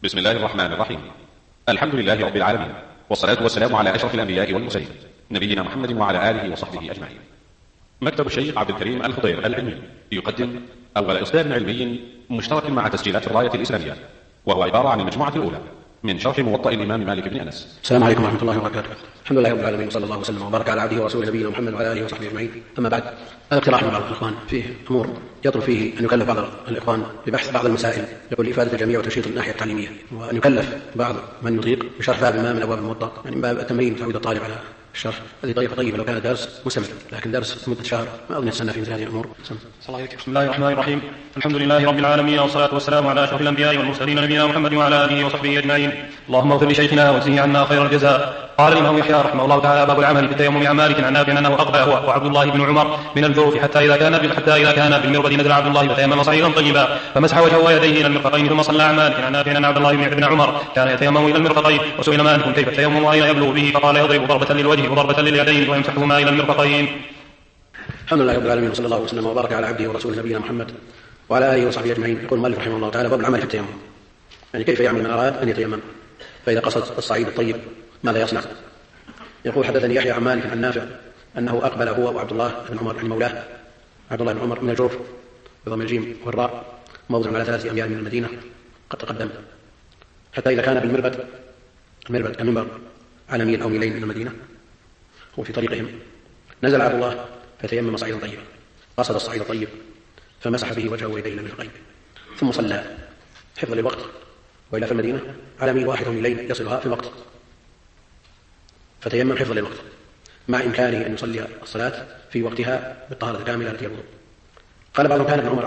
بسم الله الرحمن الرحيم. الحمد لله رب العالمين، والصلاة والسلام على أشرف الأنبياء والمرسلين نبينا محمد وعلى آله وصحبه أجمعين. مكتب الشيخ عبد الكريم الخضير العلمي يقدم أول إصدار علمي مشترك مع تسجيلات الراية الإسلامية، وهو عبارة عن المجموعة الأولى من شرح موطأ الإمام مالك بن أنس. السلام عليكم ورحمة الله وبركاته. الحمد لله رب العالمين، وصلى الله وسلم وبارك على عبده ورسوله نبينا محمد وعلى آله وصحبه أجمعين. أما بعد، هذا اقتراح من بعض الإخوان فيه أمور يطلب فيه أن يكلف بعض الإخوان ببحث بعض المسائل يقول لإفادة الجميع وتنشيط الناحية التعليمية، وأن يكلف بعض من يطيق بشرح باب ما من أبواب الموطأ، يعني من باب التمرين تعود الطالب على الشرح. هذه طريقة طيبة لو كان درس مستمر، لكن درس مدة شهر ما أظن يستنى في مثل هذه الأمور. بسم الله الرحمن الرحيم. الحمد لله رب العالمين، والصلاة والسلام على أشرف الأنبياء والمرسلين نبينا محمد وعلى آله وصحبه أجمعين. اللهم اغفر لشيخنا واجزه عنا خير الجزاء. قال الإمام يحيى رحمه الله تعالى: باب العمل في التيمم عن مالك عن نافع أنه أقبل هو وعبد الله بن عمر من الجوف حتى إذا كان بالمربد نزل عبد الله فتيمم صعيدا طيبا فمسح وجهه ويديه إلى المرفقين ثم صلى عن مالك عن نافع أن عبد الله بن عمر كان يتيمم إلى المرفقين. وسئل مالك كيف التيمم وأين يبلغ به، فقال: يضرب ضربة للوجه وضربة لليدين ويمسحهما إلى المرفقين. الحمد لله رب العالمين، وصلى الله وسلم وبارك على عبده ورسوله نبينا محمد وعلى آله وصحبه أجمعين. يقول المؤلف رحمه الله تعالى: باب العمل في التيمم، يعني كيف يعمل من أراد أن يتيمم، فإذا قصد الصعيد الطيب ماذا يصنع. يقول: حدثني يحيى عن مالك عن نافع أنه أقبل هو وعبد الله بن عمر، يعني مولاه عبد الله بن عمر، من الجوف بضم الجيم والراء، موضع على 3 أميال من المدينة قد تقدم، حتى إذا كان بالمربد، المربد المنبر على ميل أو ميلين من المدينة وفي طريقهم، نزل عبد الله فتيمم صعيدا طيبا، قصد الصعيد الطيب فمسح به وجهه ويديه الى المرفقين، ثم صلى حفظا للوقت، وإلى في المدينة على ميل 1 أو ميلين يصلها في الوقت، فتيمم حفظا للوقت مع إمكانه أن يصلي الصلاة في وقتها بالطهارة الكاملة التي الوضوء. قال بعضهم: كان ابن عمر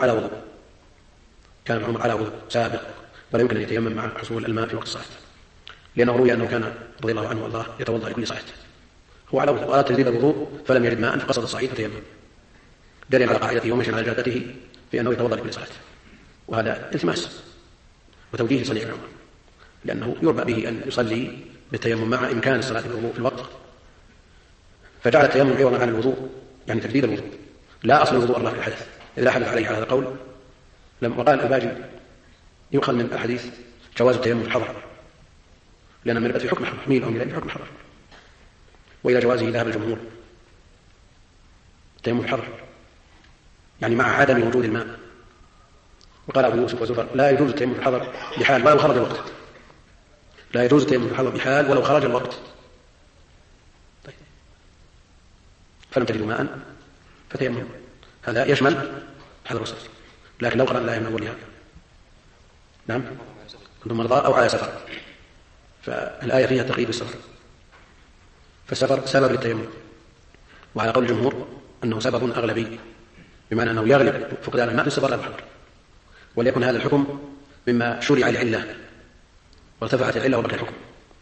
على وضوء سابق، ولا يمكن أن يتيمم مع حصول الماء في وقت الصلاة، لأنه روي أنه كان رضي الله عنه والله يتوضأ لكل صلاة. هو على وضوء، وأراد تجديد الوضوء فلم يجد ماء فقصد الصعيد فتيمم، دليل على قاعدته ومشي على جادته في أنه يتوضأ لكل صلاة، وهذا التماس وتوجيه صنيع ابن عمر، لأنه يربى به أن يصلي بالتيمم مع إمكان الصلاة بالوضوء في الوقت، فجعل التيمم عوضا عن الوضوء، يعني تجديد الوضوء لا أصل الوضوء الرافع الحدث، إذا حدث عليه على هذا القول. وقال الباجي: يؤخذ من الحديث جواز التيمم في الحضر، لأن المرأة في حكم الحضر، ميل أو ميلين في حكم الحضر، وإلى جوازه ذهب الجمهور. التيمم في الحضر يعني مع عدم وجود الماء. وقال أبو يوسف وزفر: لا يجوز التيمم في الحضر بحال ولو خرج الوقت، لا يجوز التيمم في الحضر بحال ولو خرج الوقت. طيب، فلم تجدوا ماء فتيمم، هذا يشمل حضر السفر، لكن لو قرأ الآية من أولها: نعم كنتم مرضى أو على سفر، فالآية فيها تقييد السفر، فالسفر سبب للتيمم، وعلى قول الجمهور أنه سبب أغلبي، بمعنى أنه يغلب فقدان الماء في السفر لا الحضر، وليكن هذا الحكم مما شرع لعلة وارتفعت العلة وبقي الحكم.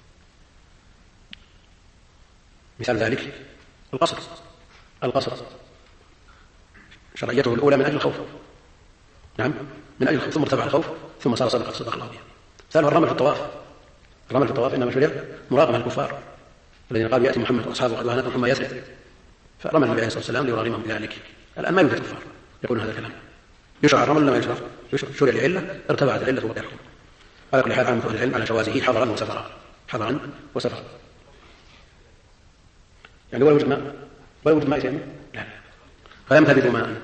مثال ذلك القصر شرعيته الأولى من أجل الخوف، نعم من أجل الخوف، ثم ارتفع الخوف ثم صار صدق الله بها. مثاله الرمل في الطواف إنما شرع مراقبة الكفار الذين قالوا: يأتي محمد وأصحابه قد وهنتهم حمى يثرب، فرمى النبي عليه الصلاة والسلام ليراغمهم بذلك. الآن ما يوجد كفار يقولون هذا الكلام. يشرع الرمل لما يشرع شرع لعلة ارتفعت العلة وبقي الحكم. على كل حال عامة أهل العلم على جوازه حضرا وسفرا، يعني ولا وجد ماء يتيمم، لا، فلم تجدوا ماء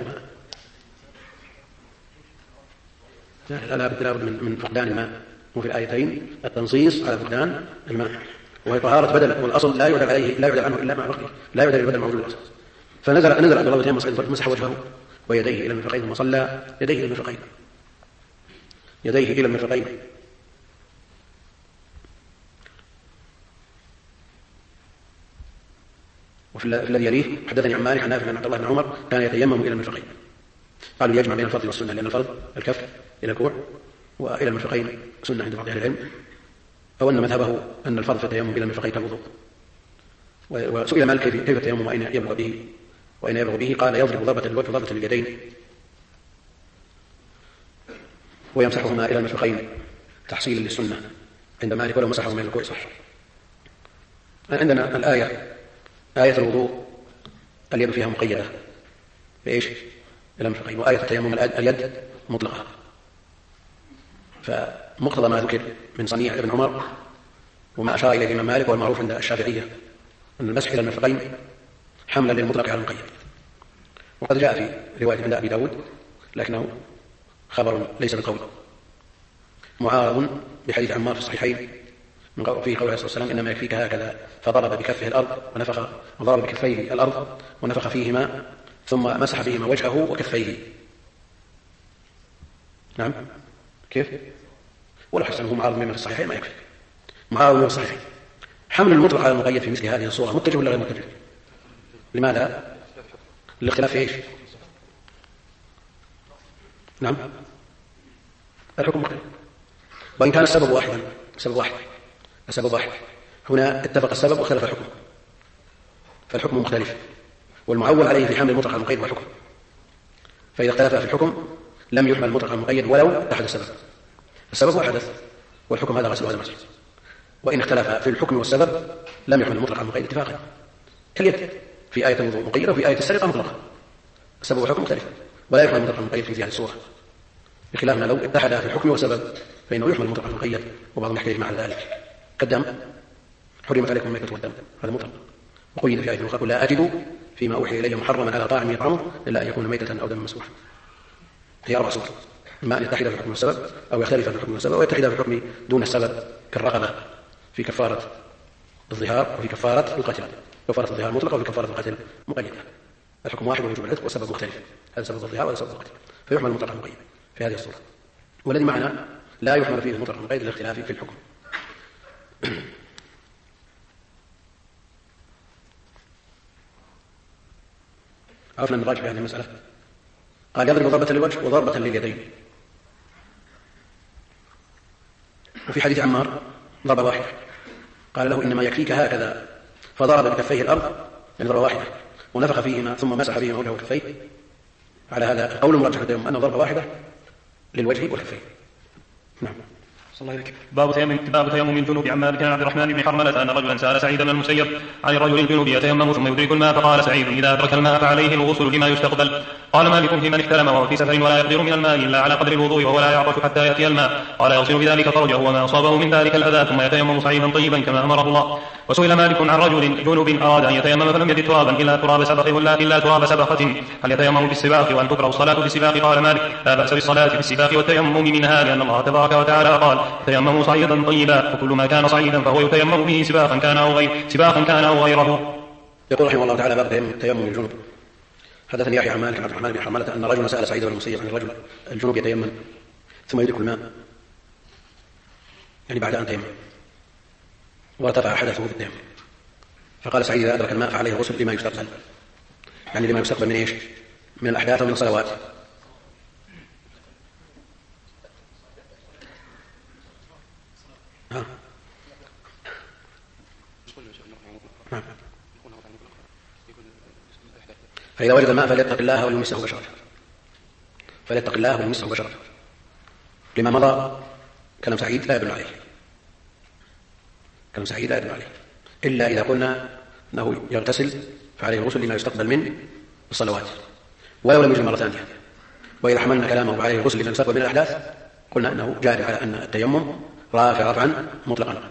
لا بد من فقدان الماء. وفي الآيتين التنصيص على فقدان الماء، وهي طهارة بدل، والأصل لا يعدل عنه إلا مع وقته، لا يعدل البدل موجود الأصل. فنزل عبد الله يتيمم صعيدا مسح وجهه ويديه إلى المرفقين، ثم صلى يديه إلى المرفقين. وفي الذي يليه: حدثني عن مالك عن نافع عن عبد الله بن عمر كان يتيمم إلى المرفقين. قالوا: يجمع بين الفرض والسنة، لأن الفرض الكف إلى الكوع، وإلى المرفقين سنة عند بعض أهل العلم، أو أن مذهبه أن الفرض في التيمم إلى المرفقين كالوضوء. وسئل مالك كيف التيمم وأين يبلغ به، قال: يضرب ضربة للوجه وضربة لليدين ويمسحهما إلى المرفقين تحصيلا للسنة عند مالك، ولو مسحه من الكوع صح. عندنا الآية آية الوضوء اليد فيها مقيدة بإيش؟ إلى المرفقين، وآية التيمم اليد مطلقة، مقتضى ما ذكر من صنيع ابن عمر وما أشار إليه الإمام مالك والمعروف عند الشافعية أن المسح إلى المرفقين حملا للمطلق على المقيد. وقد جاء في رواية عند أبي داود لكنه خبر ليس بالقول، معارض بحديث عمار في الصحيحين فيه قول عليه الصلاة والسلام إنما يكفيك هكذا، فضرب بكفه الأرض وضرب بكفيه الأرض ونفخ فيهما ثم مسح بهما وجهه وكفيه. نعم كيف؟ ولو حسنه معارض مما في الصحيحين ما يكفي، معارض مما في الصحيحين. حمل المطلق على المقيد في مثل هذه الصورة متجه ولا غير متجه؟ لماذا؟ الاختلاف في ايش؟ نعم الحكم مختلف، وإن كان السبب واحدا السبب واحد هنا اتفق السبب واختلف الحكم، فالحكم مختلف، والمعول عليه في حمل المطلق على المقيد والحكم، فإذا اختلف في الحكم لم يحمل المطلق على المقيد ولو اتحد السبب هو حدث والحكم هذا غسل وهذا مسح. وإن اختلف في الحكم والسبب لم يحمل المطلق على المقيد اتفاقا، كاليد في آية الوضوء مقيدة وفي آية السرقة مطلقة، السبب والحكم مختلف ولا يحمل المطلق على المقيد في هذه الصورة، بخلاف ما لو اتحد في الحكم والسبب فإنه يحمل المطلق على المقيد، وبعضهم يحتاج مع ذلك كالدم، حرمت عليكم الميتة والدم، هذا مطلق، وقيد في آية أخرى لا أجد فيما أوحي إلي محرما على طاعم يطعمه إلا أن يكون ميتة أو دما مسفوحا. هي 4 صور، إما أن يتحد في الحكم والسبب أو يختلف في الحكم والسبب، أو يتحد في الحكم دون السبب كالرغبة في كفارة الظهار وفي كفارة القتل، كفارة الظهار مطلقة وفي كفارة القتل مقيدة. الحكم واحد ووجوب العتق والسبب مختلف، هذا سبب الظهار وهذا سبب القتل، فيحمل المطلق المقيد في هذه الصورة. والذي معنا لا يحمل فيه المطلق المقيد للاختلاف في الحكم. عرفنا النقاش في هذه المسألة. قال يضرب ضربة للوجه وضربة لليدين. وفي حديث عمار ضربة واحدة، قال له إنما يكفيك هكذا، فضرب بكفيه الأرض يعني ضربة واحدة ونفخ فيهما ثم مسح فيهما وجهه وكفيه. على هذا قول مرجح التيمم أنه ضربة واحدة للوجه والكفين. نعم. باب تيمم الجنوب. عن مالك عن عبد الرحمن بن حرملة أن رجلا سأل سعيد بن المسيب عن الرجل الجنوب يتيمم ثم يدرك الماء، فقال سعيد إذا أدرك الماء فعليه الغسل لما يستقبل. قال مالك في من احتلم وهو في سفر ولا يقدر من الماء إلا على قدر الوضوء وهو لا يعطش حتى يأتي الماء، قال يغسل بذلك فرجه وما أصابه من ذلك الأذى ثم يتيمم صعيدا طيبا كما أمره الله. وسئل مالك عن رجل جنوب أراد أن يتيمم فلم يجد ترابا إلا تراب سبخة هل يتيمم بالسباق وأن تكره الصلاة بالسباق؟ قال مالك لا بأس بالصلاة بالسباق والتيمم منها، لأن الله تبارك وتعالى قال تيمموا صعيدا طيبا، وكل ما كان صعيدا فهو يتيمم به سباقا كان أو غيره. يقول رحمه الله تعالى باب تيمم الجنوب. حدثني يحيى عن مالك عن عبد الرحمن بن حرملة أن رجلا سأل سعيد بن المسيب عن الرجل الجنوب يتيمم ثم يدرك الماء يعني بعد أن تيمم وارتفع حدثه بالتيمم، فقال سعيد إذا أدرك الماء فعليه غسل لما يستقبل، يعني لما يستقبل من إيش؟ من الأحداث ومن الصلوات. فإذا وجد الماء فليتق الله وليمسه بشرته، لما مضى كلام سعيد لا يدل عليه إلا إذا قلنا أنه يغتسل فعليه الغسل لما يستقبل من الصلوات ولو لم يجد مرة ثانية. وإذا حملنا كلامه فعليه الغسل لما يستقبل من الأحداث قلنا أنه جاري على أن التيمم رافع رفعا مطلقا.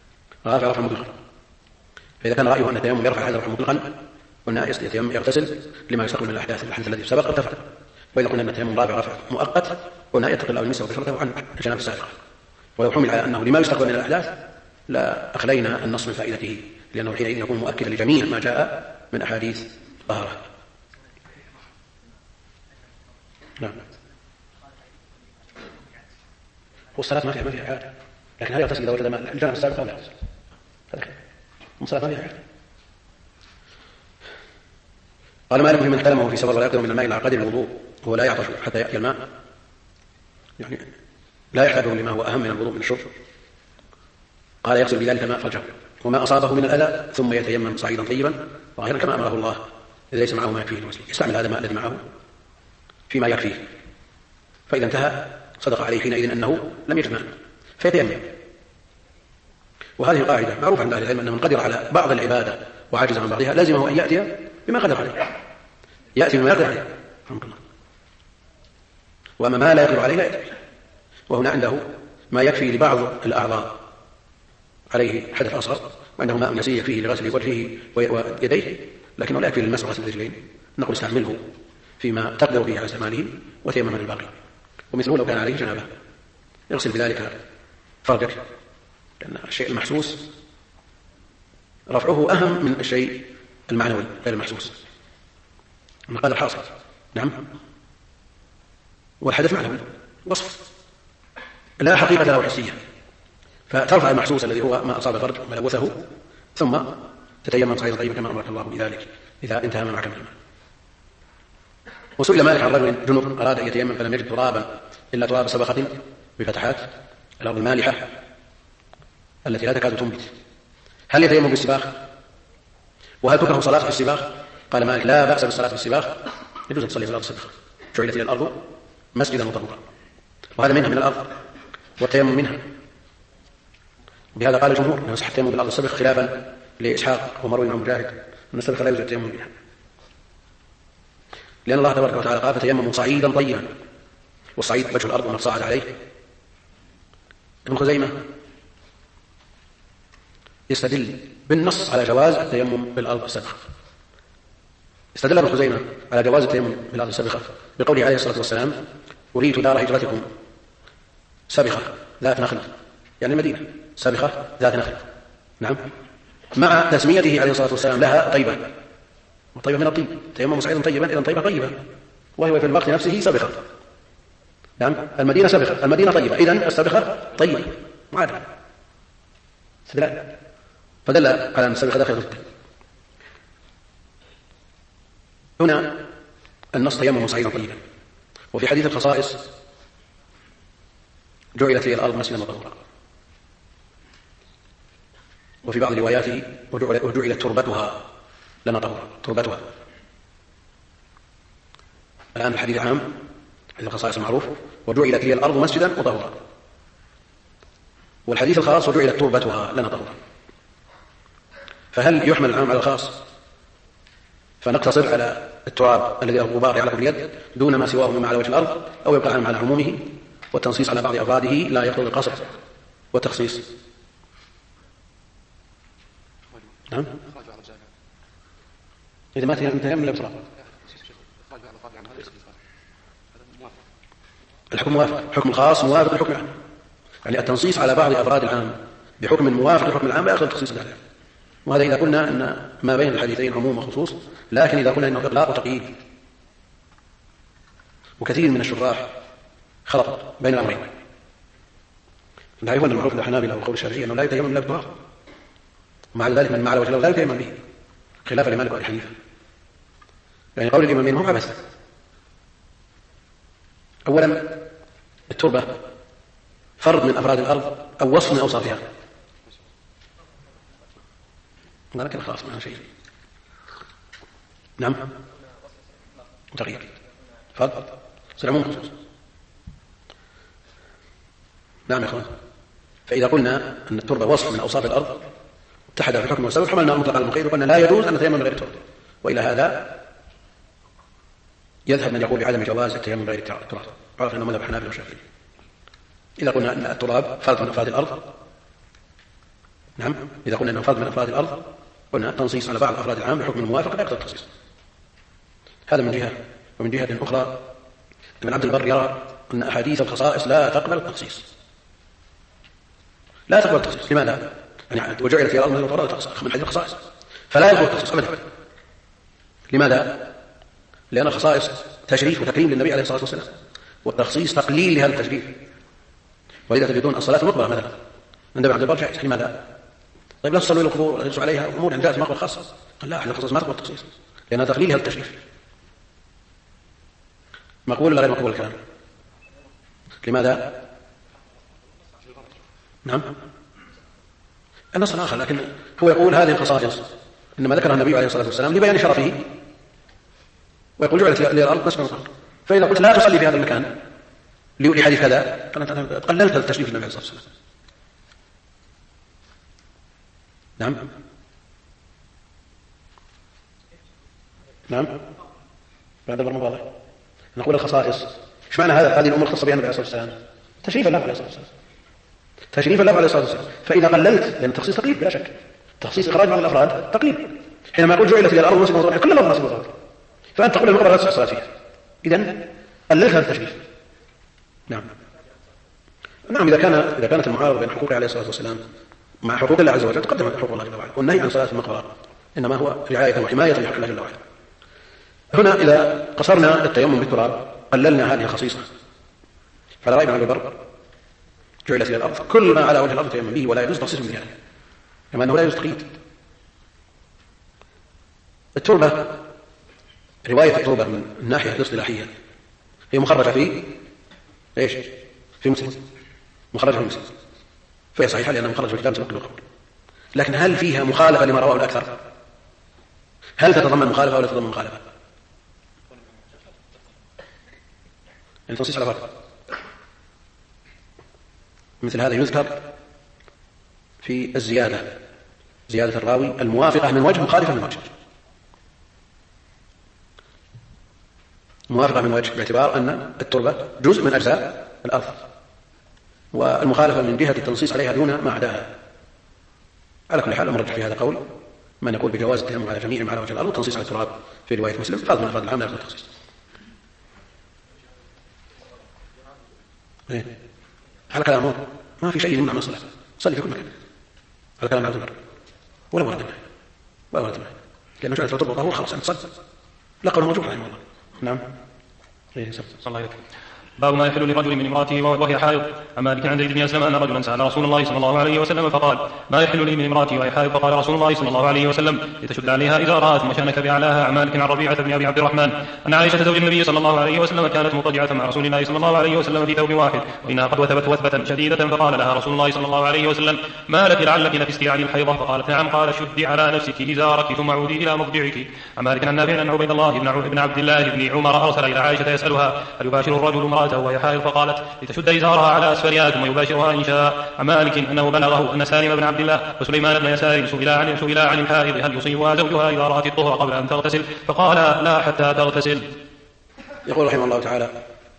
فإذا كان رأيه أن التيمم يرفع هذا رفعا مطلقا قلنا يغتسل لما يستقبل من الأحداث الحدث الذي سبق ارتفع. وإذا قلنا أن التيمم رفع مؤقت قلنا يتقي الله ويمسه بشرته عن الجنابة السابقة. ولو حمل على أنه لما يستقبل من الأحداث لا أخلينا النص من فائدته، لأنه حينئذ يكون مؤكدا لجميع ما جاء من أحاديث طهارة. نعم. والصلاة ما فيها حاجة، لكن هل يغتسل إذا وجد ماء الجنابة السابقة ولا لا؟ الصلاة ما فيها حاجة. قال مالك من احتلمه في سفر ولا يقدر من الماء على قدر الوضوء هو لا يعطش حتى يأتي الماء، يعني لا يحتاجه لما هو أهم من الوضوء من الشرب، قال يغسل بذلك الماء فرجه وما أصابه من الأذى ثم يتيمم صعيدا طيبا ظاهرا كما أمره الله إذا ليس معه ما يكفيه الوسيل، يستعمل هذا الماء الذي معه فيما يكفيه، فإذا انتهى صدق عليه حينئذ أنه لم يجد ماء فيتيمم. وهذه القاعدة معروفة عند أهل العلم أن من قدر على بعض العبادة وعاجز عن بعضها لازمه أن يأتي بما قدر عليه، يأتي بما يقدر عليه، وأما ما لا يقدر عليه لا يأتي. وهنا عنده ما يكفي لبعض الأعضاء عليه حدث أصغر وعنده ماء يسير فيه لغسل وجهه ويديه، لكنه لا يكفي للمسح وغسل الرجلين، نقول استعمله فيما تقدر به على استعماله وتيمم للباقي. ومثله لو كان عليه جنابه يغسل بذلك فرجك، لأن الشيء المحسوس رفعه أهم من الشيء المعنوي غير المحسوس. قال الحاصل نعم، والحدث معنوي وصف لا حقيقة له حسية، فترفع المحسوس الذي هو ما أصاب الفرج وما لوثه ثم تتيمم صعيدا طيبا كما أمرك الله بذلك إذا انتهى ما معك منه. وسئل مالك عن رجل جنب أراد أن يتيمم فلم يجد ترابا إلا تراب سبخة بفتحات الأرض المالحة التي لا تكاد تنبت، هل يتيمم بالسباخ؟ وهل تكره صلاة في السباخ؟ قال مالك لا بأس بالصلاة في السباخ، يجوز أن تصلي في الأرض السبخة، جعلت إلى الأرض مسجدا وطهورا، وهذا منها من الأرض والتيمم منها. بهذا قال الجمهور أنه يصح التيمم بالأرض السبخ خلافا لإسحاق ومروي عن مجاهد أن السبخ لا يجوز التيمم بها، لأن الله تبارك وتعالى قال فتيمموا صعيدا طيبا، والصعيد وجه الأرض وما صعد عليه. ابن خزيمة يستدل بالنص على جواز التيمم بالأرض السبخة. استدل ابن خزيمة على جواز التيمم بالأرض السبخة بقوله عليه الصلاة والسلام أريت دار هجرتكم سبخة ذات نخل، يعني المدينة سبخة ذات نخل، نعم، مع تسميته عليه الصلاة والسلام لها طيبة، وطيبة من الطيب، تيمم صعيدا طيبا إذن طيبة طيبة، وهو في الوقت نفسه سبخة، نعم، المدينة سبخة، المدينة طيبة، إذن السبخة طيبة معادلة استدلال، فدل على أن السبخة داخل الطيب. هنا النص تيمم صعيدا طيبا، وفي حديث الخصائص جعلت لي الأرض مسجدا وطهورا، وفي بعض رواياته وجعلت تربتها لنا طهورا، تربتها. الآن الحديث عام، حديث الخصائص المعروف وجعلت لي الأرض مسجدا وطهورا، والحديث الخاص وجعلت تربتها لنا طهورا. فهل يحمل العام على الخاص فنقتصر على التراب الذي الغبار يعلق باليد دون ما سواه مما على وجه الأرض، أو يبقى العام على عمومه والتنصيص على بعض أفراده لا يقتضي القصر والتخصيص؟ نعم، إذا ما تيمم لا بتراب الحكم موافق، حكم الخاص موافق للحكم العام، يعني التنصيص على بعض أفراد العام بحكم موافق للحكم العام لا يقتضي التخصيص له. وهذا إذا قلنا أن ما بين الحديثين عموم وخصوص، لكن إذا قلنا أنه إطلاق وتقييد. وكثير من الشراح خلط بين الأمرين، نعرفون المعروف للحنابلة وقول الشافعي أنه لا يتيمم إلا بالتراب، ومع ذلك من على وجه الأرض لا يتيمم به خلافا لمالك وأبي حنيفة، يعني قول الإمامين هم عبث. أولا التربة فرد من أفراد الأرض أو وصف من أوصافها، لكن خلاص ما شيء، نعم، تغيير فرد سلعمون خصوص، نعم يا أخوان. فإذا قلنا أن التربة وصف من أوصاف الأرض اتحد في الحكم والسبب حملنا المطلق على المقيد، وقلنا لا يجوز أن نتيمم بغير التراب. وإلى هذا يذهب من يقول بعدم جواز التيمم بغير التراب، عرف أنه مذهب الحنابلة والشافعية. إذا قلنا أن التراب فرد من أفراد الأرض، نعم، إذا قلنا أنه فرد من أفراد الأرض قلنا التنصيص على بعض أفراد العام بحكم الموافق لا يقتضي التخصيص. هذا من جهة. ومن جهة أخرى ابن عبد البر يرى أن أحاديث الخصائص لا تقبل التخصيص، لا تقبل التخصيص. لماذا؟ يعني وجعلت في الأرض من الفرائض من حديث الخصائص، فلا يقبل التخصيص أبدا. لماذا؟ لأن الخصائص تشريف وتكريم للنبي عليه الصلاة والسلام، والتخصيص تقليل لهذا التشريف. ولذا تجدون الصلاة المقبرة مثلا عند عبد البر جائز. لماذا؟ طيب لا تصلوا إلى القبور ولا تجلسوا عليها أمور عن ذات مقبرة خاصة. قال لا، احنا الخصائص ما تقبل التخصيص لأنها تقليل هذا التشريف. مقبول ولا غير مقبول الكلام؟ لماذا؟ نعم، النص آخر، لكن هو يقول هذه الخصائص إنما ذكرها النبي عليه الصلاة والسلام لبيان شرفه، ويقول جعلت للأرض مسجدا وطهورا. فإذا قلت لا تصلي في هذا المكان لحديث كذا قللت التشريف النبي عليه الصلاة والسلام. نعم، نعم، بعد الأمر واضح. نقول الخصائص، ايش معنى هذا؟ هذه الأمور الخاصة بها النبي عليه الصلاة والسلام تشريفا له عليه الصلاة والسلام، تشريفا له عليه الصلاة والسلام. فإذا قللت، لأن التخصيص تقليد بلا شك، تخصيص إخراج بعض الأفراد تقليد. حينما يقول جعلت لي الأرض مسجدا وطهورا، كل الأرض مسجدا وطهورا، فأنت تقول المقبرة لا تصح الصلاة فيها، إذن قللت هذا التشريف. نعم إذا كانت المعارضة بين حقوقه عليه الصلاة والسلام مع حقوق الله عز وجل تقدمت حقوق الله جل وعلا، والنهي عن صلاة المقبرة إنما هو رعاية وحماية لحق الله جل وعلا. هنا إذا قصرنا التيمم بالتراب قللنا هذه الخصيصة، فلا ريب عن البر جعلت إلى الأرض كل ما على وجه الأرض تيمم به، ولا يجوز تخصيص بهذا، كما أنه لا يجوز تقييد. التربة، رواية التربة من الناحية الاصطلاحية هي مخرجة في إيش؟ في مسلم، مخرجة في مسلم، فهي صحيحة لأنها مخرجة في كتاب سبق القول. لكن هل فيها مخالفة لما رواه الأكثر؟ هل تتضمن مخالفة أو لا تتضمن مخالفة؟ يعني تنصيص على فرق مثل هذا يذكر في الزيادة، زيادة الراوي الموافقة من وجه مخالفة من وجه، موافقة من وجه باعتبار أن التربة جزء من أجزاء الأرض، والمخالفة من جهة التنصيص عليها دون ما عداها. على كل حال المرجح في هذا قول من يقول بجواز التيمم على جميع ما على وجه الأرض والتنصيص على التراب في رواية مسلم فرض من أفراد العام لا يقصد التخصيص. على كلام ما في شيء يمنع من الصلاة، صلي في كل مكان على كلام عبد الله ولا ورد منه ولا ورد منه، لأنه جعلت التربة طهور خلاص أنت صلي، لا قول موجود رحمه الله. نعم. صلى الله عليه وسلم. باب ما يحل لرجل من امرأته وهي حائض. عن مالك عن زيد بن أسلم أن رجلا سأل رسول الله صلى الله عليه وسلم فقال ما يحل لي من امرأتي وهي حائض؟ فقال رسول الله صلى الله عليه وسلم لتشد عليها إزارها ثم شأنك بأعلاها. عن مالك عن ربيعة بن أبي عبد الرحمن أن عائشة زوج النبي صلى الله عليه وسلم كانت مضطجعة مع رسول الله صلى الله عليه وسلم في ثوب واحد وإنها قد وثبت وثبة شديدة، فقال لها رسول الله صلى الله عليه وسلم ما لك لعلك نفستي عن الحيضة؟ فقالت نعم. قال شدي على نفسك إزارك ثم عودي إلى مضجعك. عن مالك عن نافع أن عبيد الله بن عبد الله بن عمر أرسل إلى عائشة يسألها هل يباشر الرجل امرأته وهي حائض؟ فقالت لتشد إزارها على أسفلها ثم يباشرها إن شاء. عن مالك أنه بلغه أن سالم بن عبد الله وسليمان بن يسار سئل عن الحائض هل يصيبها زوجها إذا رأت الطهر قبل أن تغتسل؟ فقال لا حتى تغتسل. يقول رحمه الله تعالى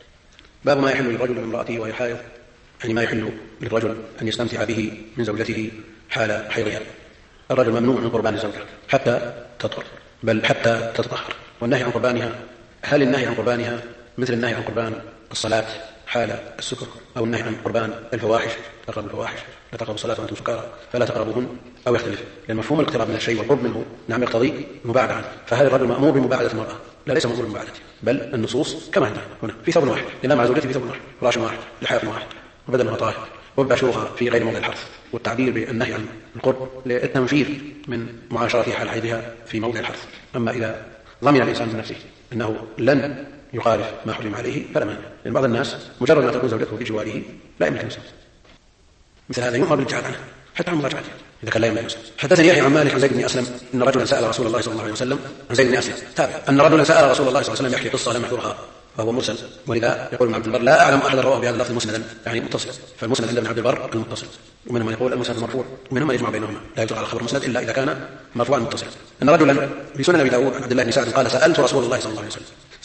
باب ما يحل للرجل من امرأته وهي حائض، يعني ما يحل للرجل أن يستمتع به من زوجته حال حيضها. الرجل ممنوع من قربان الزوجة حتى تطهر، بل حتى تتطهر. والنهي عن قربانها، هل النهي عن قربانها مثل النهي عن قربان الصلاة حال السكر، أو النهي عن قربان الفواحش تقربوا الفواحش لا تقربوا الصلاة وأنتم سكارى فلا تقربوهن، أو يختلف؟ لأن مفهوم الاقتراب من الشيء والقرب منه نعم يقتضي المباعدة عنه، فهذا الرجل مأمور بمباعدة المرأة، لا ليس مأمور بمباعدته، بل النصوص كما عندنا هنا في ثوب واحد، ينام مع زوجته في ثوب واحد، فراش واحد، لحاف واحد، وبدنها طاهر، وباشرها في غير موضع الحرث، والتعبير بالنهي عن القرب للتنفير من معاشرتها حال حيضها في موضع الحرث. أما إذا ضمن الإنسان من نفسه أنه لن يخالف ما حرم عليه فلا مانع، لأن بعض الناس مجرد ما تكون زوجته في جواره لا يملك نفسه، مثل هذا يؤمر بالابتعاد عنه حتى عن مراجعته إذا كان لا يملك نفسه. حدثني يحيى عن مالك عن زيد بن أسلم أن رجلا سأل رسول الله صلى الله عليه وسلم، عن زيد بن أسلم تابع، أن رجلا سأل رسول الله صلى الله عليه وسلم يحكي قصة لم يحضرها فهو مرسل، ولذا يقول ابن عبد البر لا أعلم أحد رواه بهذا اللفظ مسندا يعني متصل، فالمسند عند ابن عبد البر المتصل، ومنهم من يقول المسند المرفوع، ومنهم من يجمع بينهما لا يجرى على خبر المسند إلا إذا كان مرفوعا متصلا. أن رجلا في سنن أبي داود عبد الله بن سعد قال سألت رسول الله صلى الله عليه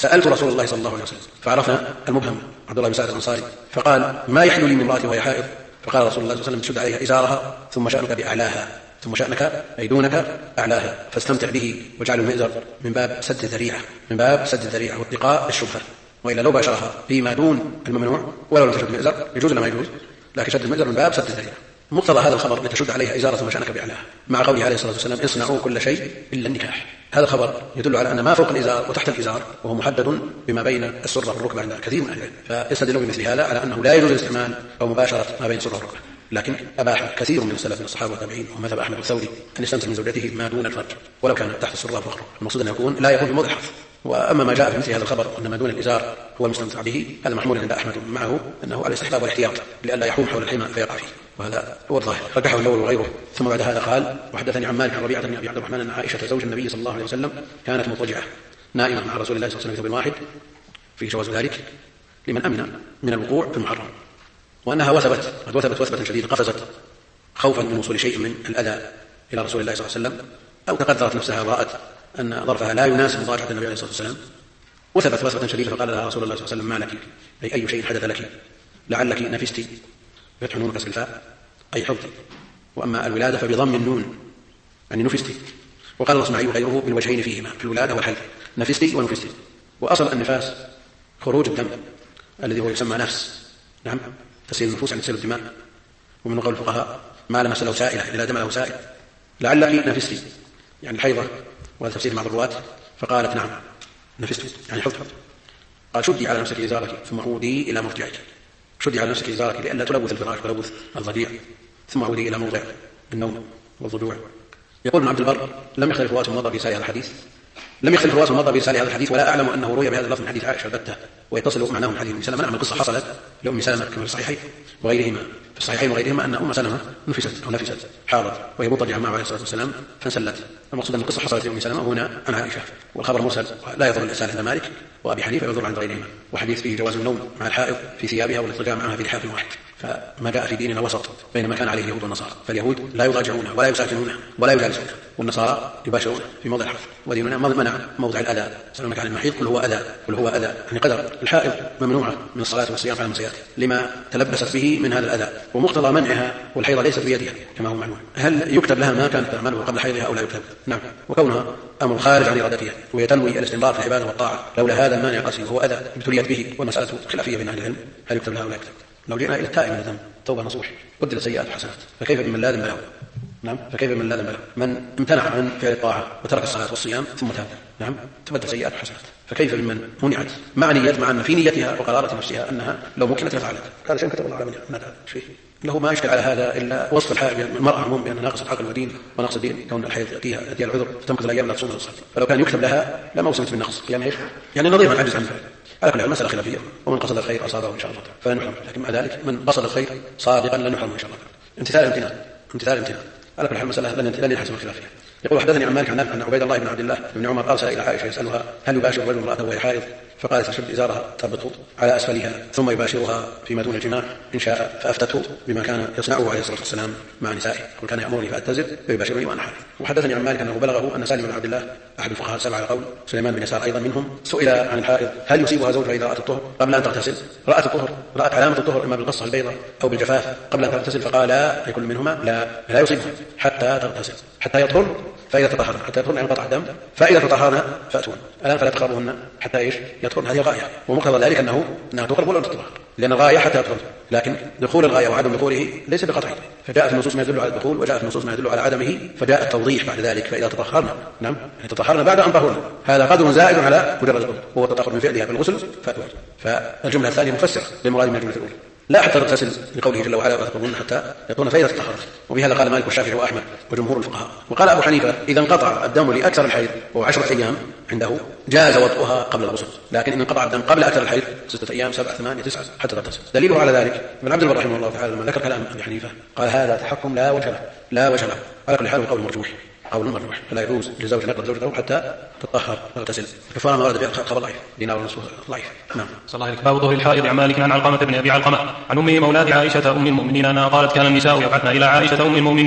وسلم فعرفنا المبهم عبد الله بن سعد الأنصاري، فقال ما يحل لي من امرأتي وهي حائض؟ فقال رسول الله صلى الله عليه وسلم تشد عليها إزارها ثم شأنك بأعلاها، ثم شأنك أي دونك أعلاها، فاستمتع به واجعل المئزر من باب سد الذريعة واتقاء الشبهة، وإلا لو باشرها فيما دون الممنوع ولو لم تشد المئزر يجوز لما يجوز، لكن شد المئزر من باب سد الذريعة. مقتضى هذا الخبر لتشد عليها إزارة ثم شأنك بأعلاها، مع قوله عليه الصلاة والسلام اصنعوا كل شيء إلا النكاح. هذا الخبر يدل على أن ما فوق الإزار وتحت الإزار وهو محدد بما بين السرة والركبة عند كثير من أهل العلم، فيستدلون بمثل هذا على أنه لا يجوز الاستعمال أو مباشرة ما بين السرة والركبة، لكن أباح كثير من السلف من الصحابة والتابعين ومذهب أحمد الثوري أن يستمتع من زوجته ما دون الفرج ولو كان تحت السرة والركبة، المقصود أن لا يكون في موضع الحرث. وأما ما جاء في مثل هذا الخبر أن ما دون الإزار هو المستمتع به هذا محمول عند أحمد معه أنه على الاستحباب والاحتياط لئلا يحوم حول الحمى فيقع فيه، وهذا هو الظاهر، رجحه النووي وغيره. ثم بعد هذا قال وحدثني عن مالك عن ربيعة بن أبي عبد الرحمن أن عائشة زوج النبي صلى الله عليه وسلم كانت مضطجعة نائمة مع رسول الله صلى الله عليه وسلم في ثوب واحد، في جواز ذلك لمن أمن من الوقوع في المحرم، وأنها وثبت وثبة شديدة، قفزت خوفا من وصول شيء من الأذى إلى رسول الله صلى الله عليه وسلم، أو تقدرت نفسها ورأت أن ظرفها لا يناسب مضاجعة النبي عليه الصلاة والسلام، وثبت وثبة شديدة، فقال لها رسول الله صلى الله عليه وسلم ما لك، أي شيء حدث لك، لعلك نفستي، فتح نون كسر الفاء أي حبتي. وأما الولادة فبضم النون يعني نفستي. وقال الأصمعي وغيره بالوجهين فيهما في الولادة والحلق نفستي ونفستي. وأصل النفاس خروج الدم الذي هو يسمى نفس، نعم، تسيل النفوس يعني تسيل الدماء. ومن قول الفقهاء ما لمس له سائلة إذا دم له سائل لعلك نفستي يعني الحيضة. وهذا تفسير بعض الرواة فقالت نعم نفست يعني حبت. قال شدي على نفسك إزارك ثم عودي إلى مرجعك. شدي على نفسك إزارك لئلا تلوث الفراش وتلوث الضجيع، ثم عودي إلى موضع النوم والضجوع. يقول ابن عبد البر لم يختلف رواة النظر في رسالة هذا الحديث، لم يختلف رواة النظر في رسالة هذا الحديث، ولا أعلم أنه روي بهذا اللفظ من حديث عائشة البتة ويتصل معناه من حديث أم سلمة. نعم القصة حصلت لأم سلمة كما في الصحيحين وغيرهما، في الصحيحين وغيرهما أن أم سلمة نفست حاضت وهي مضطجعة معه عليه الصلاة والسلام فانسلت. المقصود أن القصة حصلت لأم سلمة هنا عن عائشة، والخبر مرسل لا يضر الإرسال عند مالك وأبي حنيفة يضر عند غيرهما. وحديث فيه جواز النوم مع الحائض في ثيابها والاضطجاع معها في لحاف واحد. فما جاء في ديننا وسط بين ما كان عليه اليهود والنصارى، فاليهود لا يضاجعونه ولا يساكنونه ولا يجالسونه، والنصارى يباشرون في موضع الحرف. وديننا منع موضع الأذى. يسألونك عن المحيض قل هو أذى، قل هو أذى يعني قدر. الحائض ممنوعة من الصلاة والصيام على المسيات لما تلبست به من هذا الأذى، ومقتضى منعها والحيض ليست بيدها كما هو معلوم. هل يكتب لها ما كانت تعمله قبل حيضها أو لا يكتب؟ نعم. وكونها أمر خارج عن إرادتها وهي تنوي الاستمرار في العبادة والطاعة لولا هذا المانع الأصلي وهو أذى ابتليت به، والمسألة خلافية بين أهل العلم هل يكتب لها أو لا يكتب. لو جئنا إلى التائب من الذنب توبة نصوح بدل السيئات حسنات، فكيف بمن لا ذنب له؟ نعم، فكيف بمن لا ذنب له؟ من امتنع عن فعل الطاعة وترك الصلاة والصيام ثم تاب، نعم، تبدل سيئات حسنات. فكيف بمن منعت مع أن في نيتها وقرارة نفسها أنها لو مكنت لفعلت؟ هذا شيء كتب الله على من شيء له ما يشكل على هذا إلا وصف الحائض المرأة عموما بأنها ناقصة عقل ودين ونقص الدين، كون الحيض يأتيها العذر فتمكث الأيام لا تصوم ولا تصلي. فلو كان يكتب لها لما وصلت بالنقص يعني ايش؟ يعني نظير من عجز عنه. على كل حال المسألة خلافية، ومن قصد الخير أصابه إن شاء الله فلا نحرم، لكن مع ذلك من قصد الخير صادقا لا نحرم إن شاء الله. امتثال على كل حال المسألة لن ينحسم الخلاف فيها. يقول حدثني عن مالك عن نافع أن عبيد الله بن عبد الله بن عمر أرسل إلى عائشة يسألها هل يباشر الرجل امرأته وهي حائض؟ فقالت تشد إزارها تربطه على أسفلها ثم يباشرها فيما دون الجماع إن شاء، فأفتته بما كان يصنعه عليه الصلاة والسلام مع نسائه، وكان يأمرني فأتزر ويباشرني وأنا حائض. وحدثني عن مالك أنه بلغه أن سالم بن عبد الله أحد الفقهاء السبعة على قول سليمان بن يسار أيضا منهم سئل عن الحائض هل يصيبها زوجها إذا رأت الطهر قبل أن تغتسل؟ رأت علامة الطهر إما بالقصة البيضاء أو بالجفاف قبل أن تغتسل، فقال لكل منهما لا يصيبها حتى تغتسل حتى يطهر، فإذا تطهرن حتى يطهرن يعني قطع الدم، فإذا تطهرن فأتون الآن فلا تقربوهن حتى إيش؟ يطهرن. هذه الغاية، ومقتضى ذلك أنها تقرب ولا تطهر، لأن الغاية حتى يطهر، لكن دخول الغاية وعدم دخوله ليس بقطعه. فجاءت النصوص ما يدل على الدخول وجاءت النصوص ما يدل على عدمه، فجاء التوضيح بعد ذلك فإذا تطهرن، نعم يعني تطهرن بعد أن طهرن، هذا قدر زائد على مجرد الطهر وهو التطهر من فعلها بالغسل فأتون. فالجملة الثانية مفسرة للمراد من الجملة الأولى، لا حتى تغتسل لقوله جل وعلا ولا تقربون حتى يطهرن فإذا تطهرن. وبهذا قال مالك والشافعي وأحمد وجمهور الفقهاء. وقال أبو حنيفة إذا انقطع الدم لأكثر الحيض وهو 10 أيام عنده جاز وطئها قبل الغسل، لكن إن انقطع الدم قبل أكثر الحيض 6 أيام 7 8 9 حتى تغتسل. دليله على ذلك ابن عبد البر رحمه الله تعالى لما ذكر كلام أبي حنيفة قال هذا تحكم لا وجه له. على كل حال القول مرجوح، فلا يجوز للزوج نقض زوجته حتى تطهر وتغتسل. كفاره ما ورد في خبر ضعيف دينار ونصف ضعيف. نعم. صلى الله عليه وسلم. باب طهر الحائض عن مالك عن علقمة بن أبي علقمة عن أمه مولاة عائشة أم المؤمنين أنها قالت كان النساء يبعثن إلى عائشة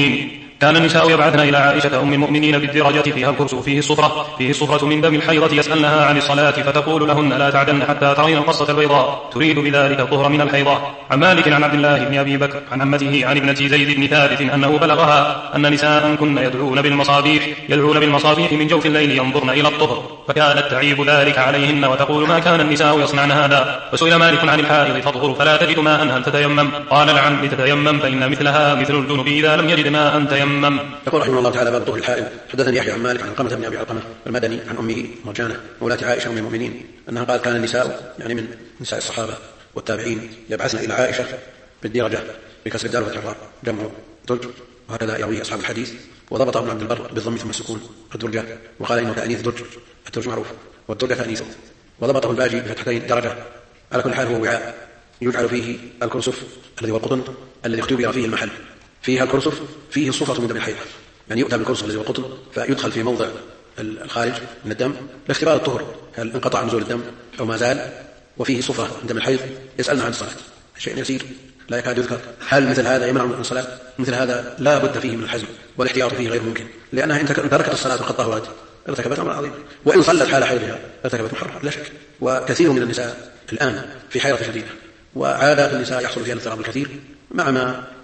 أم المؤمنين بالدرجة فيها الكرس فيه الصفرة من دم الحيضة يسألنها عن الصلاة فتقول لهن لا تعدن حتى ترين القصة البيضاء تريد بذلك الطهر من الحيضة. عن مالك عن عبد الله بن أبي بكر عن عمته عن ابنة زيد بن ثابت أنه بلغها أن نساء كن يدعون بالمصابيح من جوف الليل ينظرن إلى الطهر، فكانت تعيب ذلك عليهن وتقول ما كان النساء يصنعن هذا. فسئل مالك عن الحائض تطهر فلا تجد ماء هل تتيمم؟ قال نعم لتتيمم فإن مثلها مثل الجنب إذا لم يجد ماء تيمم. يقول رحمه الله تعالى باب طهر الحائض. حدثني يحيى عن مالك عن علقمة بن أبي علقمة المدني عن أمه مرجانة مولاة عائشة أم المؤمنين أنها قالت كان النساء يعني من نساء الصحابة والتابعين يبعثن إلى عائشة بالدرجة بكسر الدال والتحرار جمع درج، وهكذا يرويه أصحاب الحديث. وضبط ابن عبد البر بالضم ثم السكون الدرجة، وقال إنه تأنيث درج، الدرج معروف والدرجة تأنيثه. وضبطه الباجي بفتحتين درجة. على كل حال هو وعاء يجعل فيه الكرسف الذي هو القطن الذي اختبر فيه المحل، فيها الكرسف فيه الصفرة من دم الحيض، يعني يؤتى بالكرسف الذي هو القطن فيدخل في موضع الخارج من الدم لاختبار الطهر هل انقطع نزول الدم أو ما زال، وفيه صفرة من دم الحيض يسألنا عن الصلاة، شيء يسير لا يكاد يذكر. هل مثل هذا يمنع من الصلاة؟ مثل هذا لا بد فيه من الحزم والاحتياط فيه غير ممكن، لأنها إن تركت الصلاة وقد طهرت ارتكبت أمر عظيم، وإن صلت حال حيضها ارتكبت محرم لا شك. وكثير من النساء الآن في حيرة شديدة، وعادات النساء يحصل فيها الاضطراب الكثير مع ما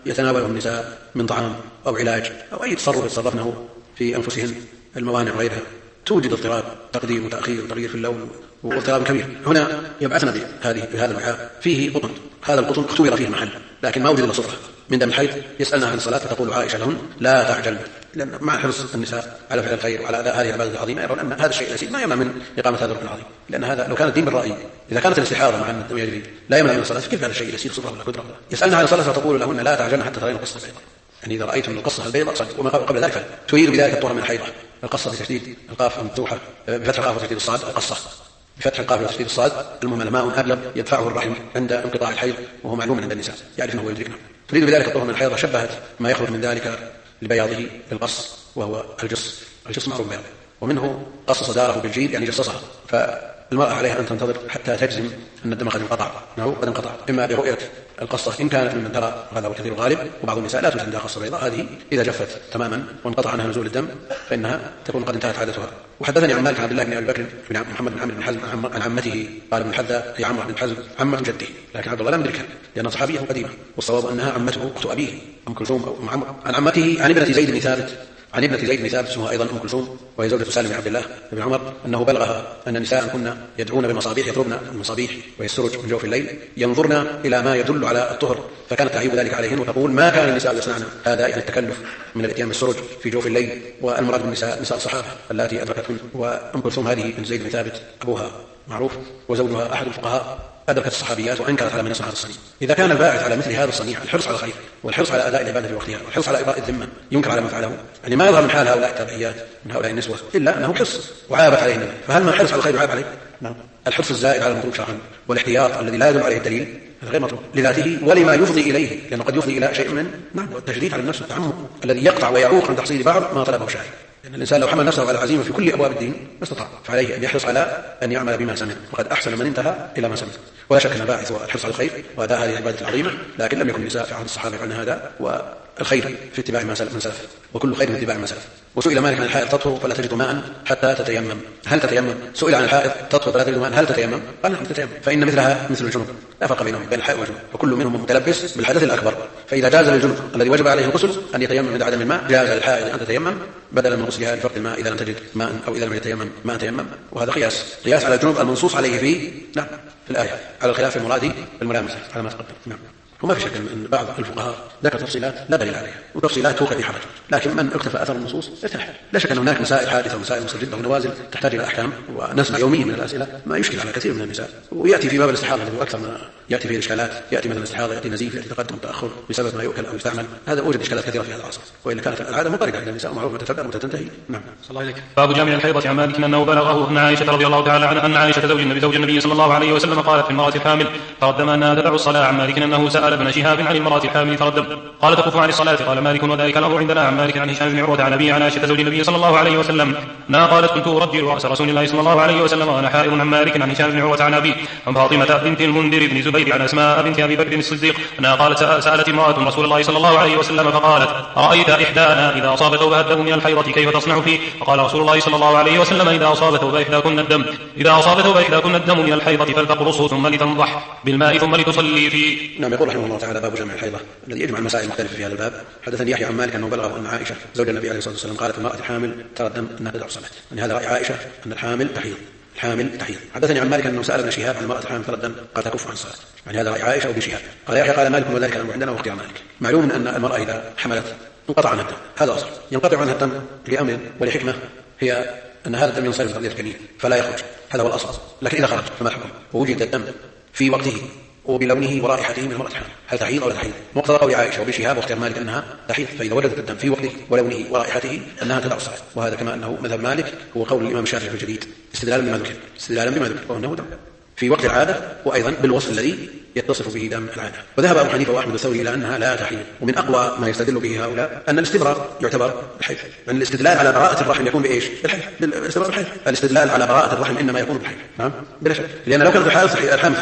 يتناوله النساء من طعام أو علاج أو أي تصرف يتصرفنه في أنفسهن، الموانع وغيرها توجد اضطراب تقديم وتأخير وتغيير في اللون واضطراب كبير. هنا يبعثنا بهذا الوعاء فيه قطن، هذا القطن اختبر فيه المحل لكن ما وجد الا صفرة من دم الحيض. يسألنا عن الصلاة فتقول عائشة لهن لا تعجل، لأن مع حرص النساء على فعل الخير وعلى أداء هذه العبادة العظيمة يرون أن هذا الشيء اليسير ما يمنع من إقامة هذا الركن العظيم، لأن هذا لو كان الدين بالرأي إذا كانت الاستحاضة مع أن الدم يجري لا يمنع من الصلاة فكيف هذا الشيء اليسير صفرة ولا قدرة؟ يسألنا عن الصلاة فتقول لهن لا تعجلن حتى ترين القصة البيضاء، يعني إذا رأيتم القصة البيضاء صدق، وما قبل ذلك تريد بذلك الطهر من الحيضة. القصة بتشديد القاف المفتوحة بفتح القاف وتشديد الصاد، القصة بفتح القاف وتشديد الصاد، المهم ماء أبلغ يدفعه الرحم عند انقطاع الحيض وهو معلوم عند النساء يعرفنه ويدركنه. تريد بذلك الطهر من الحيضة، شبهت ما يخرج من ذلك لبياضه بالقص وهو الجص معروف بياض، ومنه قص صداره بالجيد يعني جصصها. فالمرأة عليها أن تنتظر حتى تجزم أن الدم قد انقطع، أنه قد انقطع، إما برؤية القصة إن كانت ممن ترى، وهذا هو كثير الغالب، وبعض النساء لا توجد عندها قصة بيضاء، هذه إذا جفت تماما وانقطع عنها نزول الدم فإنها تكون قد انتهت عادتها. وحدثني عن مالك عن عبد الله بن أبي بكر بن محمد بن عمرو بن حزم عن عمته قال ابن الحذاء هي عمرو بن حزم عمة جده، لكن عبد الله لم يدركها لأنها صحابية قديمة، والصواب أنها عمته أخت أبيه أم كلثوم أو أم عمرو. عن عمته عن ابنة زيد بن ثابت اسمها أيضا أم كلثوم وهي زوجة سالم بن عبد الله بن عمر أنه بلغها أن النساء كن يدعون بمصابيح، يضربن المصابيح وهي السرج من جوف الليل، ينظرن إلى ما يدل على الطهر، فكانت تعيب ذلك عليهن وتقول ما كان النساء يصنعن هذا، يعني التكلف من الاتيان بالسرج في جوف الليل. والمراد بالنساء نساء الصحابة اللاتي أدركتهن. وأم كلثوم هذه بنت زيد بن ثابت أبوها معروف وزوجها أحد الفقهاء أدركت الصحابيات وأنكرت على من يصنع هذا الصنيع. إذا كان الباعث على مثل هذا الصنيع الحرص على الخير والحرص على أداء العبادة في وقتها والحرص على إبراء الذمة ينكر على من فعله، يعني ما يظهر من حال هؤلاء التابعيات من هؤلاء النسوة إلا أنه حرص وعابت عليهن. فهل من حرص على الخير يعاب عليه؟ نعم. الحرص الزائد على المطلوب شرعا والاحتياط الذي لا يدل عليه الدليل هذا غير مطلوب لذاته ولما يفضي إليه، لأنه قد يفضي إلى شيء من التشديد على النفس والتعمق الذي يقطع ويعوق عن تحصيل بعض ما طلبه شارع. لأن الإنسان لو حمل نفسه على العزيمة في كل أبواب الدين ما استطاع، فعليه أن يحرص على أن يعمل بما سمع، وقد أحسن من انتهى إلى ما سمع. ولا شك أن الباعث هو الحرص على الخير وأداء هذه العبادة العظيمة، لكن لم يكن النساء في عهد الصحابة يفعلن هذا، والخير في اتباع ما سلف وكل خير في اتباع ما سلف. وسئل مالك عن الحائض تطهر فلا تجد ماء حتى تتيمم، هل تتيمم؟ سئل عن الحائض تطهر فلا تجد ماء هل تتيمم؟ قال نعم تتيمم، فإن مثلها مثل الجنوب لا فرق بينهم بين الحائض والجنوب، وكل منهم متلبس بالحدث الأكبر. فإذا جاز للجنوب الذي وجب عليه الغسل أن يتيمم عند عدم الماء، جاز للحائض أن تتيمم بدلا من غسلها لفرط الماء إذا لم تجد ماء أو إذا لم يتيمم ماء تيمم. وهذا قياس على الجنوب المنصوص عليه في الآية على الخلاف المرادي بالملامسة على ما تقدم. نعم. وما في شك أن بعض الفقهاء ذكر تفصيلات لا دليل عليها وتفصيلات توقع في حرج، لكن من اكتفى أثر النصوص ارتاح. لا شك أن هناك مسائل حادثة ومسائل مستجدة ونوازل تحتاج إلى أحكام، ونسمع يوميا من الأسئلة ما يشكل على كثير من النساء، ويأتي في باب الاستحاضة الذي أكثر ما يأتي فيه الإشكالات، يأتي مثلا الاستحاضة يأتي نزيف يأتي تقدم وتأخر بسبب ما يؤكل أو يستعمل، هذا أوجد إشكالات كثيرة في هذا العصر، وإلا كانت العادة مضطردة عند النساء ومعروفة تتبع وتنتهي. نعم. صلى الله عليك. باب جامع الحيضة عن مالك أنه بلغه أن عائشة رضي الله تعالى عنها أن عائشة زوج النبي صلى الله عليه وسلم قالت في المرأة الحامل تردم أنها تدع الصلاة. عن مالك أنه سأل ابن شهاب عن المرأة الحامل تردم قال تكف عن الصلاة. قال مالك وذلك الأمر عندنا. عن مالك عن هشام بن عروة عن أبي عن عائشة زوج النبي صلى الله عليه وسلم أنها قالت كنت أرجل رأس رسول الله صلى الله عليه وسلم وأنا حائض. عن مالك عن هشام بن عروة عن أبي عن فاطمة بنت المنذر بن زبير عن أسماء بنت أبي بكر الصديق أنها قالت سألت امرأة رسول الله صلى الله عليه وسلم فقالت أرأيت إحدانا إذا أصاب ثوبها الدم من الحيضة كيف تصنع فيه؟ فقال رسول الله صلى الله عليه وسلم إذا أصاب ثوب إحداكن الدم من الحيضة فلتقرصه ثم لتنضح بالماء ثم لتصلي فيه. نعم. يقول رحمه الله تعالى باب جمع الحيضة الذي يجمع المسائل المختلفة في هذا الباب. حدثني يحيى عن مالك أنه بلغه أن عائشة زوج النبي عليه الصلاة والسلام قالت المرأة الحامل ترى الدم أنها تدع الصلاة، يعني هذا رأي عائشة أن الحامل تحيض. حدثني عن مالك أنه سأل ابن شهاب عن المرأة الحامل ترى الدم قال تكف عن الصلاة، يعني هذا رأي عائشة وابن شهاب. قال يحيى قال مالك وذلك الأمر عندنا واختيار مالك. معلوم أن المرأة إذا حملت انقطع عنها الدم، هذا أصل ينقطع عنها الدم لأمر ولحكمة هي أن هذا الدم ينصرف تغذية الجنين فلا يخرج، هذا هو الأصل. لكن إذا خرج فما الحكم؟ ووجد الدم في وقته وبلونه ورائحته من المرأة الحامل هل تحيض أو لا تحيض؟ مقتضى قول عائشة وابن شهاب واختيار مالك أنها تحيض، فإذا وجدت الدم في وقته ولونه ورائحته أنها تدع الصلاة. وهذا كما أنه مذهب مالك هو قول الإمام الشافعي في الجديد استدلالا بما ذكر وأنه دم في وقت العادة وأيضا بالوصف الذي يتصف به دم العادة. وذهب أبو حنيفة وأحمد الثوري إلى أنها لا تحيض. ومن أقوى ما يستدل به هؤلاء أن الاستبراء يعتبر الحيض، يعني الاستدلال على براءة الرحم يكون بإيش؟ بالاستبراء الحيض. الاستدلال على براءة الرحم إنما يكون بالحيض. نعم بلا شك، لأن لو كانت الحامل تحيض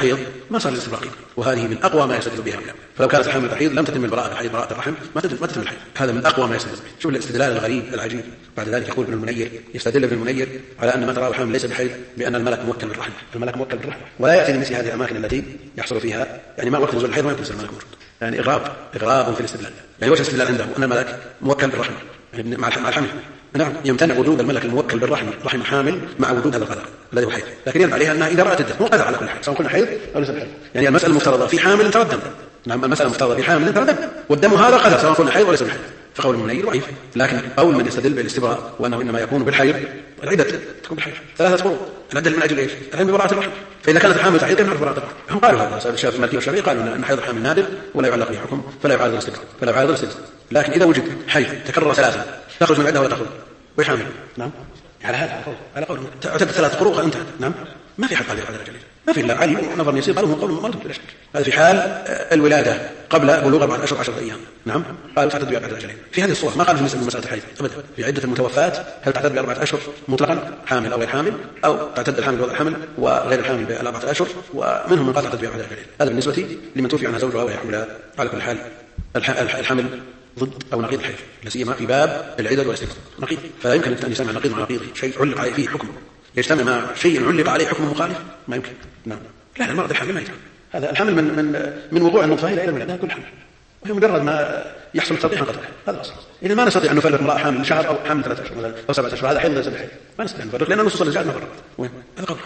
ما صار الاستبراء قيمة، وهذه من أقوى ما يستدل بها. فلو كانت الحامل تحيض لم تتم البراءة الحيض براءة الرحم ما تتم الحيض. هذا من أقوى ما يستدل به. شوف الاستدلال الغريب العجيب. بعد ذلك يقول ابن المنير، يستدل ابن المنير على أن ما تراه الحامل ليس بحيض بأن الملك موكل بالرحم، الملك موكل بالرحم، ولا يأتي لمثل هذه الأماكن التي يحصل فيها يعني ما وقت نزول الحيض ما يكون الملك موجود. يعني إغراب في الاستدلال. يعني وجه الاستدلال عنده أن الملك موكل بالرحم يعني مع الحمل. نعم، يمتنع وجود الملك الموكل بالرحم رحم حامل مع وجود هذا القدر الذي هو حيض، لكن يرد عليها أنها إذا رأت الدم مو قدر على كل حال سواء كنا حيض أو ليس بحيض. يعني المسألة المفترضة في حامل ترى الدم. نعم، المسألة المفترضة في حامل ترى الدم، والدم هذا قدر سواء كنا حيض وليس بحيض. فقول المنير ضعيف. لكن قول من يستدل بالاستبراء وأنه إنما يكون بالحيض، العدة تكون بالحيض 3 قروء، العدة من أجل إيش؟ العلم ببراءة الرحم. فإذا كانت الحامل تحيض كيف نعرف براءة الرحم؟ هم قالوا هذا الشافعي المالكي والشافعي قالوا أن حيض الحامل نادر ولا يعلق به حكم فلا يعارض الاستبراء. لكن إذا وجد حيض تكرر 3 تخرج من العدة ولا تخرج وهي حامل، نعم، على هذا على قول تعتد 3 قروء انتهت. نعم، ما في حد قال على الجليل، ما في الا علي ونظر يصير قالوا قول مرض بلا شك. هذا في حال الولاده قبل بلوغ 4 أشهر 10 أيام. نعم، قالوا تعتد ب4 أجلين. في هذه الصور ما قالوا في مساله الحيض ابدا. في عده المتوفات هل تعتد ب4 أشهر مطلقا حامل او غير حامل، او تعتد الحامل بوضع الحمل وغير الحامل ب4 أشهر، ومنهم من قال تعتد ب4 أجلين. هذا بالنسبه لمن توفي عنها زوجها وهي حامل. على كل حال الحمل ضد أو نقيض الحيض، لا سيما في باب العدد والاستبراء نقيض. فلا يمكن أن يجتمع نقيض مع نقيضه، شيء علق عليه فيه حكم يجتمع مع شيء علق عليه حكم مخالف، ما يمكن. نعم، لا، المرض الحمل ما يجتمع. هذا الحمل من وقوع النطفة إلى الولادة كل حمل، وهي مجرد ما يحصل التلقيح انقطع. هذا أصل. إذا ما نستطيع أن نفرق امرأة حامل شهر أو حامل 3 أشهر مثلا أو 7 أشهر هذا حيض ليس بحيض، ما نستطيع أن نفرق لأن النصوص اللي جاءت ما فرقت. وين هذا قول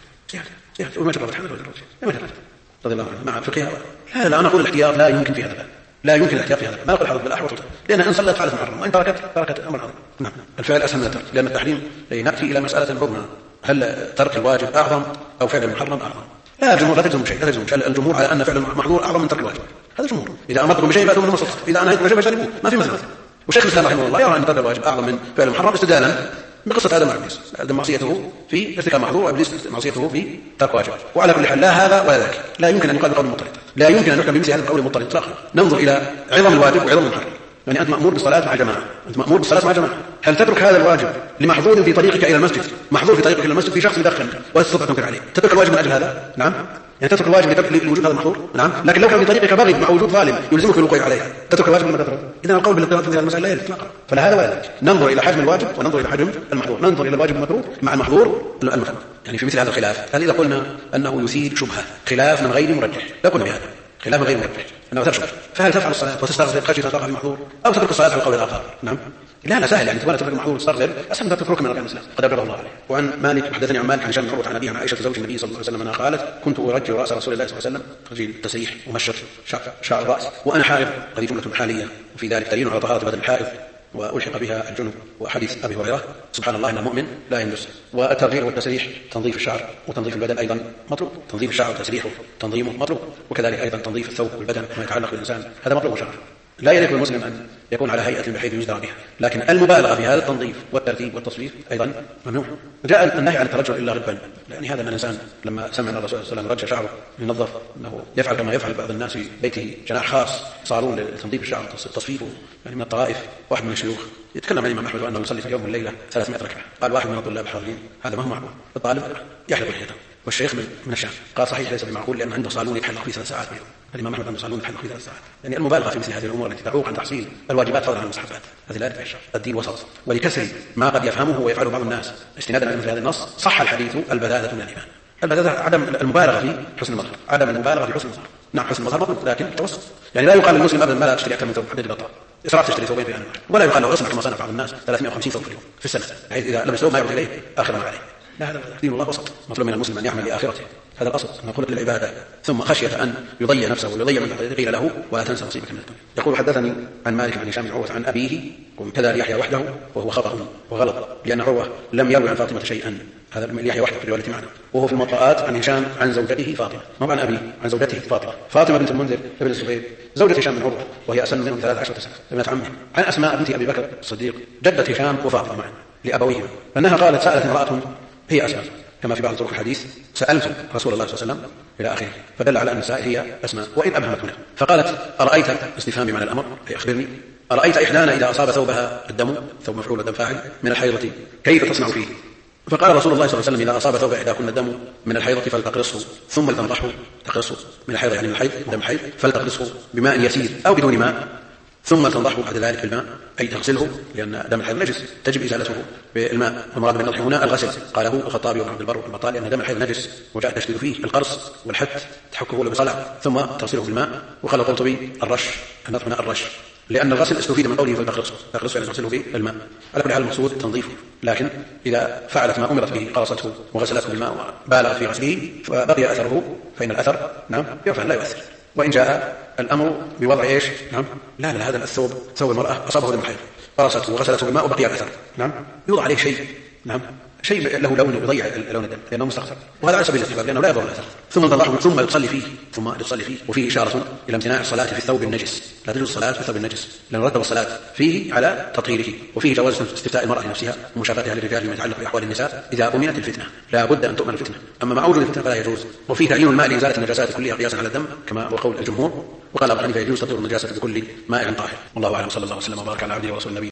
زيادة وما جربت حمل ولا جربت رضي الله عنه مع فقهها. لا أنا أقول الاحتياط لا يمكن في هذا، لا يمكن الاحتياط في هذا. ما نقول حرض بالأحوط، لأن إن صلت فعلت محرم وإن تركت أمر عظيم. نعم، الفعل أسهل من الترك، لأن التحريم نأتي إلى مسألة عظمى، هل ترك الواجب أعظم أو فعل المحرم أعظم؟ لا، الجمهور لا تجزم شيء، لا تجزم شيء. الجمهور على أن فعل المحظور أعظم من ترك الواجب، هذا الجمهور. إذا أمرتكم بشيء فأتوا منه ما استطعتم، إذا نهيتكم بشيء فاجتنبوه، ما في مسألة. وشيخ الإسلام رحمه الله يرى أن ترك الواجب أعظم من فعل المحرم استدلالا بقصة آدم وإبليس. آدم معصيته في ارتكاب محظور وإبليس معصيته في ترك واجب. وعلى كل حال لا هذا ولا ذاك، لا يمكن أن يقال بقول مضطرد، لا يمكن أن يحكم بمثل هذا القول المضطرد إطلاقا. ننظر إلى عظم الواجب وعظم المحرم. يعني أنت مأمور بالصلاة مع جماعة، أنت مأمور بالصلاة مع جماعة، هل تترك هذا الواجب لمحظور في طريقك إلى المسجد؟ محظور في طريقك إلى المسجد في شخص يدخن ولا تستطيع تنكر عليه، تترك الواجب من أجل هذا؟ نعم، يعني تترك الواجب لوجود هذا المحظور؟ نعم، لكن لو كان في طريقك بغي مع وجود ظالم يلزمك بالوقوع عليها، تترك الواجب من تترك. إذا القول بالاضطراد في هذه المسألة لا يلزم إطلاقا. فلا هذا ولا ذاك. ننظر إلى حجم الواجب وننظر إلى حجم المحظور، ننظر إلى الواجب المكروه مع المحظور المكروه. يعني في مثل هذا الخلاف، هل إذا قلنا أنه يثير شبهة خلاف من غير مرجح، لا قلنا بهذا خلاف من غير مرجح أنه ترشد، فهل تفعل الصلاة وتستغفر خشية تقع المحظور أو تترك الصلاة في القول الآخر؟ نعم، لا سهل. يعني تبغى تترك المحظور وتستغفر أسهل من تترك من أركان الإسلام قد أبلغ الله عليه. وعن مالك حدثني عن مالك عن هشام بن عروة عن أبيه عن عائشة زوج النبي صلى الله عليه وسلم أنها قالت: كنت أرجل رأس رسول الله صلى الله عليه وسلم ترجيل التسريح ومشط شعر الرأس وأنا حائض. هذه جملة حالية وفي ذلك دليل على طهارة بدن الحائض وألحق بها الجنب. وحديث أبي هريرة: سبحان الله إن المؤمن لا ينجس. والترجيل والتسريح تنظيف الشعر وتنظيف البدن أيضا مطلوب، تنظيف الشعر وتسريحه تنظيمه مطلوب، وكذلك أيضا تنظيف الثوب والبدن وما يتعلق بالإنسان هذا مطلوب شرعا. لا يليق بالمسلم أن يكون على هيئة بحيث يجدر بها، لكن المبالغة في هذا التنظيف والترتيب والتصوير أيضا ممنوع. جاء النهي عن الترجل إلا غبا، يعني هذا من الإنسان لما سمع الرسول صلى الله عليه وسلم رجل شعره ينظف أنه يفعل كما يفعل بعض الناس في بيته جناح خاص صالون لتنظيف الشعر وتصفيفه. يعني من الطائف واحد من الشيوخ يتكلم عن الإمام أحمد وأنه يصلي في اليوم والليلة 300 ركعة. قال واحد من الطلاب الحاضرين: هذا ما هو معقول، الطالب يحلق لحيته. والشيخ من الشام قال: صحيح ليس بمعقول، لأن عنده صالون يتحلق فيه 3 ساعات. الإمام أحمد عنده صالون يتحلق فيه 3 ساعات. يعني المبالغة في مثل هذه الأمور التي تعوق عن تحصيل الواجبات فضلا عن المستحبات هذه لا تفعل. الدين وسط، ولكسر ما قد يفهمه ويفعله بعض الناس استنادا على مثل هذا النص صح الحديث: البذاذة من الإيمان. البذاذة عدم المبالغة في حسن المظهر، عدم المبالغة في حسن المظهر. نعم، حسن المظهر مطلوب لكن توسط. يعني لا يقال للمسلم أبدا: ما لا تشتري أكثر من ثوب، حدد الغطاء، إسراف تشتري ثوبين في آن واحد. ولا يقال له: اصنع كما صنع بعض الناس 350 ثوب في اليوم في السنة، بحيث إذا لبس ثوب ما يعود إليه آخر ما عليه. لا، هذا دين الله وسط. مطلوب من المسلم أن يعمل لآخرته، هذا الأصل، أن خلق للعبادة، ثم خشية أن يضيع نفسه ويضيع من قيل له: ولا تنسى نصيبك من الدنيا. يقول: حدثني عن مالك عن هشام بن عروة عن أبيه كذا ليحيى وحده، وهو خطأ وغلط، لأن عروة لم يروي عن فاطمة شيئا، هذا ليحيى وحده في الرواية معنا، وهو في المطاعات عن هشام عن زوجته فاطمة، ما عن أبيه، عن زوجته فاطمة بنت المنذر ابن الزبير زوجة هشام بن عروة، وهي أسن منهم 13 سنة، ابنة عمه، عن أسماء بنت أبي بكر الصديق جدة هشام وفاطمة معا لأبويهما، أنها قالت: سألت امرأة هي أسماء، كما في بعض طرق الحديث: سألت رسول الله صلى الله عليه وسلم إلى آخره، فدل على أن النساء هي أسماء وإن أبهمت هنا. فقالت: أرأيت، استفهام بمعنى الأمر، أي أخبرني، أرأيت إحدانا إذا أصاب ثوبها الدم، ثوب مفعول والدم فاعل، من الحيضة كيف تصنع فيه؟ فقال رسول الله صلى الله عليه وسلم: إذا أصاب ثوب إحداكن الدم من الحيضة فلتقرصه ثم لتنضحه، تقرصه من الحيضة يعني من الحيض دم الحيض، فلتقرصه بماء يسير أو بدون ماء ثم تنضحه بعد ذلك بالماء، أي تغسله، لأن دم الحيض نجس تجب إزالته بالماء. المراد بالنضح هنا الغسل، قاله الخطابي وابن عبد البر والبطال، لأن دم الحيض نجس وجاء التشديد فيه القرص والحت، تحكه بصلع ثم تغسله بالماء. وقال القرطبي الرش، النضح هنا الرش، لأن الغسل استفيد من قوله فلتقرصه، تقرصه يعني تغسله بالماء. على كل حال المقصود تنظيفه، لكن إذا فعلت ما أمرت به قرصته وغسلته بالماء وبالغت في غسله فبقي أثره فإن الأثر يرفع لا يؤثر. وإن جاء الأمر بوضع إيش؟ لا هذا الثوب ثوب المرأة أصابه دم الحيض قرصته وغسلته بالماء وبقي الأثر، يوضع عليه شيء، شيء له لون يضيع لون الدم لأنه مستقر، وهذا على سبيل الاستحباب لأنه لا يضر الأثر. ثم تنضحه ثم تصلي فيه. وفيه إشارة إلى امتناع الصلاة في الثوب النجس، لا تجوز الصلاة في الثوب النجس لأن رتب الصلاة فيه على تطهيره. وفيه جواز استفتاء المرأة نفسها ومشافاتها للرجال فيما يتعلق بأحوال النساء إذا أمنت الفتنة، لا بد أن تؤمن الفتنة، أما مع وجود الفتنة فلا يجوز. وفيه تعيين الماء لإزالة النجاسات كلها قياسا على الدم كما هو قول الجمهور، وقال أبو حنيفة يجوز تطهير النجاسة بكل ماء طاهر. والله أعلم، صلى الله وسلم وبارك على عبده ورسول النبي.